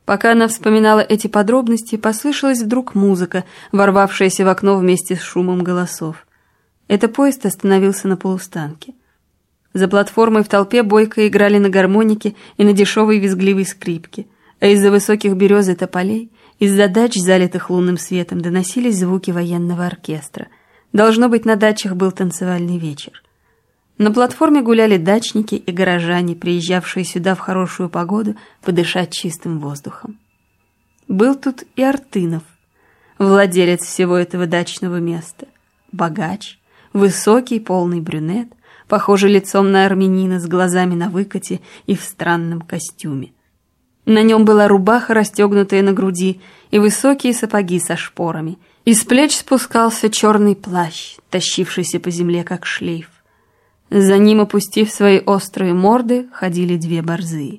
Пока она вспоминала эти подробности, послышалась вдруг музыка, ворвавшаяся в окно вместе с шумом голосов. Это поезд остановился на полустанке. За платформой в толпе бойко играли на гармонике и на дешевой визгливой скрипке, а из-за высоких берез и тополей, из-за дач, залитых лунным светом, доносились звуки военного оркестра. Должно быть, на дачах был танцевальный вечер. На платформе гуляли дачники и горожане, приезжавшие сюда в хорошую погоду подышать чистым воздухом. Был тут и Артынов, владелец всего этого дачного места. Богач, высокий, полный брюнет, похожий лицом на армянина с глазами на выкате и в странном костюме. На нем была рубаха, расстегнутая на груди, и высокие сапоги со шпорами. Из плеч спускался черный плащ, тащившийся по земле, как шлейф. За ним, опустив свои острые морды, ходили две борзые.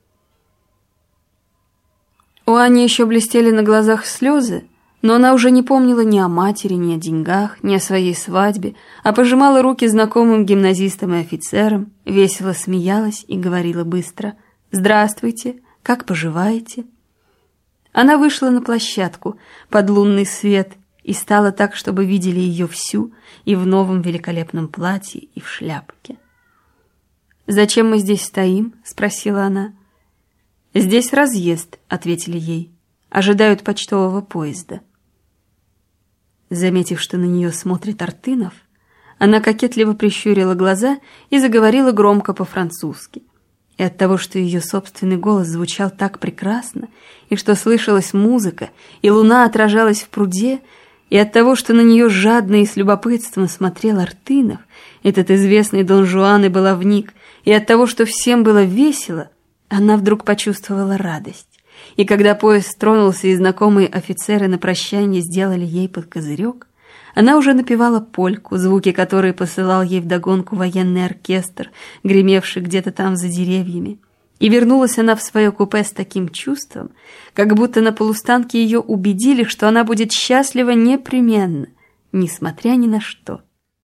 У Ани еще блестели на глазах слезы, но она уже не помнила ни о матери, ни о деньгах, ни о своей свадьбе, а пожимала руки знакомым гимназистам и офицерам, весело смеялась и говорила быстро: «Здравствуйте, как поживаете?» Она вышла на площадку под лунный свет и стала так, чтобы видели ее всю, и в новом великолепном платье, и в шляпке. «Зачем мы здесь стоим?» — спросила она. «Здесь разъезд», — ответили ей. «Ожидают почтового поезда». Заметив, что на нее смотрит Артынов, она кокетливо прищурила глаза и заговорила громко по-французски. И от того, что ее собственный голос звучал так прекрасно, и что слышалась музыка, и луна отражалась в пруде, и от того, что на нее жадно и с любопытством смотрел Артынов, этот известный Дон Жуан и баловник, и от того, что всем было весело, она вдруг почувствовала радость. И когда поезд тронулся, и знакомые офицеры на прощание сделали ей под козырек, она уже напевала польку, звуки которой посылал ей вдогонку военный оркестр, гремевший где-то там за деревьями. И вернулась она в свое купе с таким чувством, как будто на полустанке ее убедили, что она будет счастлива непременно, несмотря ни на что.